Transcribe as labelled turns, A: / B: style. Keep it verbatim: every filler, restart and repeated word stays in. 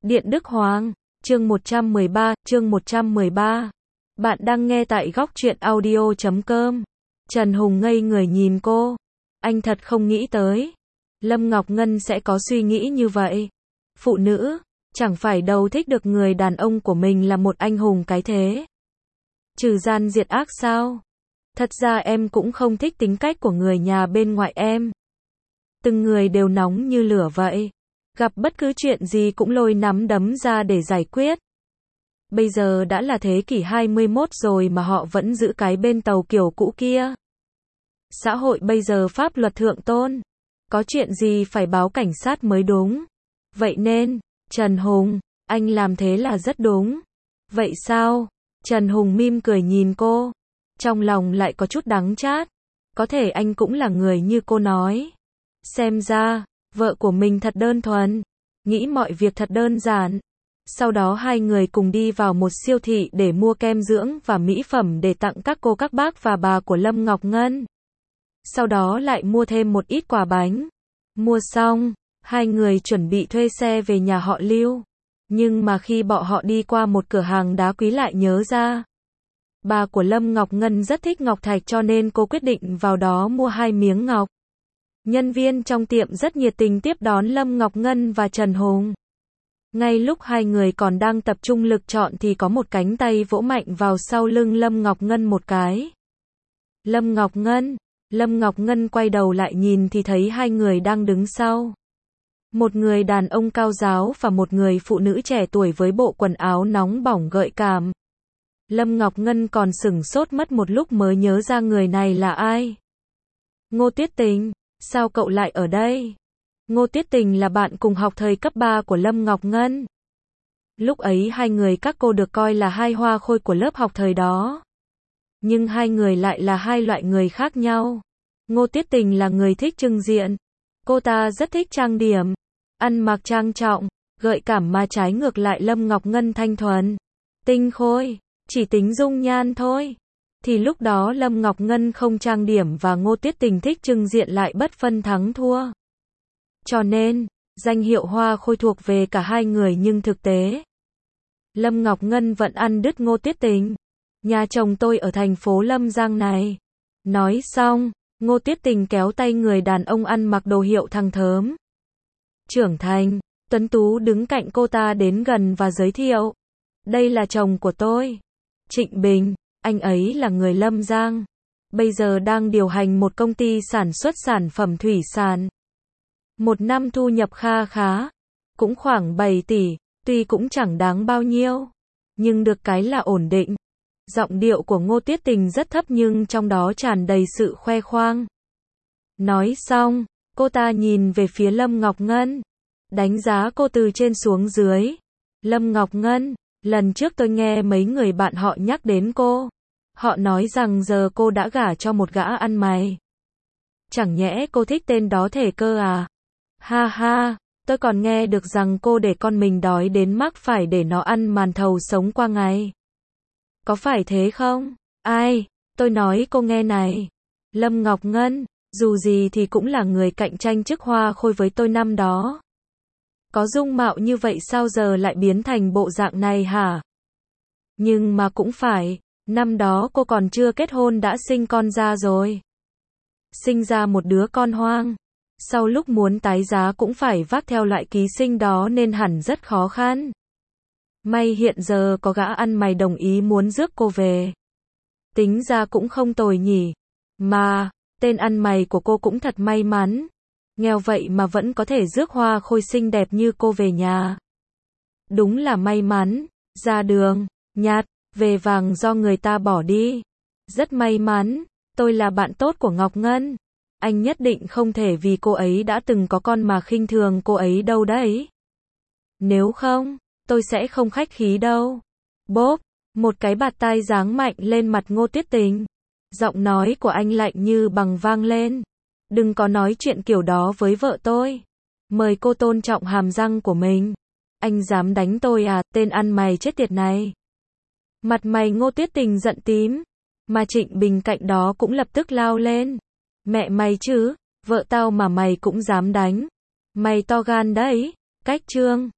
A: Điện Đức Hoàng, chương một trăm mười ba, chương một trăm mười ba. Bạn đang nghe tại góc truyện audio chấm com. Trần Hùng ngây người nhìn cô. Anh thật không nghĩ tới. Lâm Ngọc Ngân sẽ có suy nghĩ như vậy. Phụ nữ, chẳng phải đâu thích được người đàn ông của mình là một anh hùng cái thế. Trừ gian diệt ác sao? Thật ra em cũng không thích tính cách của người nhà bên ngoại em. Từng người đều nóng như lửa vậy. Gặp bất cứ chuyện gì cũng lôi nắm đấm ra để giải quyết. Bây giờ đã là thế kỷ hai mươi mốt rồi mà họ vẫn giữ cái bên tàu kiểu cũ kia. Xã hội bây giờ pháp luật thượng tôn. Có chuyện gì phải báo cảnh sát mới đúng. Vậy nên, Trần Hùng, anh làm thế là rất đúng. Vậy sao? Trần Hùng mỉm cười nhìn cô. Trong lòng lại có chút đắng chát. Có thể anh cũng là người như cô nói. Xem ra, vợ của mình thật đơn thuần. Nghĩ mọi việc thật đơn giản. Sau đó hai người cùng đi vào một siêu thị để mua kem dưỡng và mỹ phẩm để tặng các cô các bác và bà của Lâm Ngọc Ngân. Sau đó lại mua thêm một ít quà bánh. Mua xong, hai người chuẩn bị thuê xe về nhà họ Lưu. Nhưng mà khi bọn họ đi qua một cửa hàng đá quý lại nhớ ra. Bà của Lâm Ngọc Ngân rất thích ngọc thạch cho nên cô quyết định vào đó mua hai miếng ngọc. Nhân viên trong tiệm rất nhiệt tình tiếp đón Lâm Ngọc Ngân và Trần Hùng. Ngay lúc hai người còn đang tập trung lực chọn thì có một cánh tay vỗ mạnh vào sau lưng Lâm Ngọc Ngân một cái. Lâm Ngọc Ngân, Lâm Ngọc Ngân quay đầu lại nhìn thì thấy hai người đang đứng sau. Một người đàn ông cao ráo và một người phụ nữ trẻ tuổi với bộ quần áo nóng bỏng gợi cảm. Lâm Ngọc Ngân còn sửng sốt mất một lúc mới nhớ ra người này là ai. Ngô Tuyết Tình, sao cậu lại ở đây? Ngô Tuyết Tình là bạn cùng học thời cấp ba của Lâm Ngọc Ngân. Lúc ấy hai người các cô được coi là hai hoa khôi của lớp học thời đó. Nhưng hai người lại là hai loại người khác nhau. Ngô Tuyết Tình là người thích trưng diện. Cô ta rất thích trang điểm, ăn mặc trang trọng, gợi cảm mà trái ngược lại Lâm Ngọc Ngân thanh thuần, tinh khôi, chỉ tính dung nhan thôi. Thì lúc đó Lâm Ngọc Ngân không trang điểm và Ngô Tuyết Tình thích trưng diện lại bất phân thắng thua. Cho nên, danh hiệu hoa khôi thuộc về cả hai người nhưng thực tế. Lâm Ngọc Ngân vẫn ăn đứt Ngô Tuyết Tình. Nhà chồng tôi ở thành phố Lâm Giang này. Nói xong, Ngô Tuyết Tình kéo tay người đàn ông ăn mặc đồ hiệu thằng thớm. Trưởng thành, tuấn tú đứng cạnh cô ta đến gần và giới thiệu. Đây là chồng của tôi. Trịnh Bình, anh ấy là người Lâm Giang. Bây giờ đang điều hành một công ty sản xuất sản phẩm thủy sản. Một năm thu nhập kha khá. Cũng khoảng bảy tỷ, tuy cũng chẳng đáng bao nhiêu. Nhưng được cái là ổn định. Giọng điệu của Ngô Tuyết Tình rất thấp nhưng trong đó tràn đầy sự khoe khoang. Nói xong, cô ta nhìn về phía Lâm Ngọc Ngân. Đánh giá cô từ trên xuống dưới. Lâm Ngọc Ngân, lần trước tôi nghe mấy người bạn họ nhắc đến cô. Họ nói rằng giờ cô đã gả cho một gã ăn mày. Chẳng nhẽ cô thích tên đó thể cơ à? Ha ha, tôi còn nghe được rằng cô để con mình đói đến mắc phải để nó ăn màn thầu sống qua ngày. Có phải thế không? Ai? Tôi nói cô nghe này. Lâm Ngọc Ngân, dù gì thì cũng là người cạnh tranh chức hoa khôi với tôi năm đó. Có dung mạo như vậy sao giờ lại biến thành bộ dạng này hả? Nhưng mà cũng phải, năm đó cô còn chưa kết hôn đã sinh con ra rồi. Sinh ra một đứa con hoang. Sau lúc muốn tái giá cũng phải vác theo loại ký sinh đó nên hẳn rất khó khăn. May hiện giờ có gã ăn mày đồng ý muốn rước cô về. Tính ra cũng không tồi nhỉ. Mà, tên ăn mày của cô cũng thật may mắn. Nghèo vậy mà vẫn có thể rước hoa khôi xinh đẹp như cô về nhà. Đúng là may mắn. Ra đường, nhạt, về vàng do người ta bỏ đi. Rất may mắn. Tôi là bạn tốt của Ngọc Ngân. Anh nhất định không thể vì cô ấy đã từng có con mà khinh thường cô ấy đâu đấy. Nếu không, tôi sẽ không khách khí đâu. Bốp, một cái bạt tai giáng mạnh lên mặt Ngô Tuyết Tình. Giọng nói của anh lạnh như bằng vang lên. Đừng có nói chuyện kiểu đó với vợ tôi. Mời cô tôn trọng hàm răng của mình. Anh dám đánh tôi à, tên ăn mày chết tiệt này. Mặt mày Ngô Tuyết Tình giận tím. Mà Trịnh Bình cạnh đó cũng lập tức lao lên. Mẹ mày chứ, vợ tao mà mày cũng dám đánh. Mày to gan đấy. Cách trương.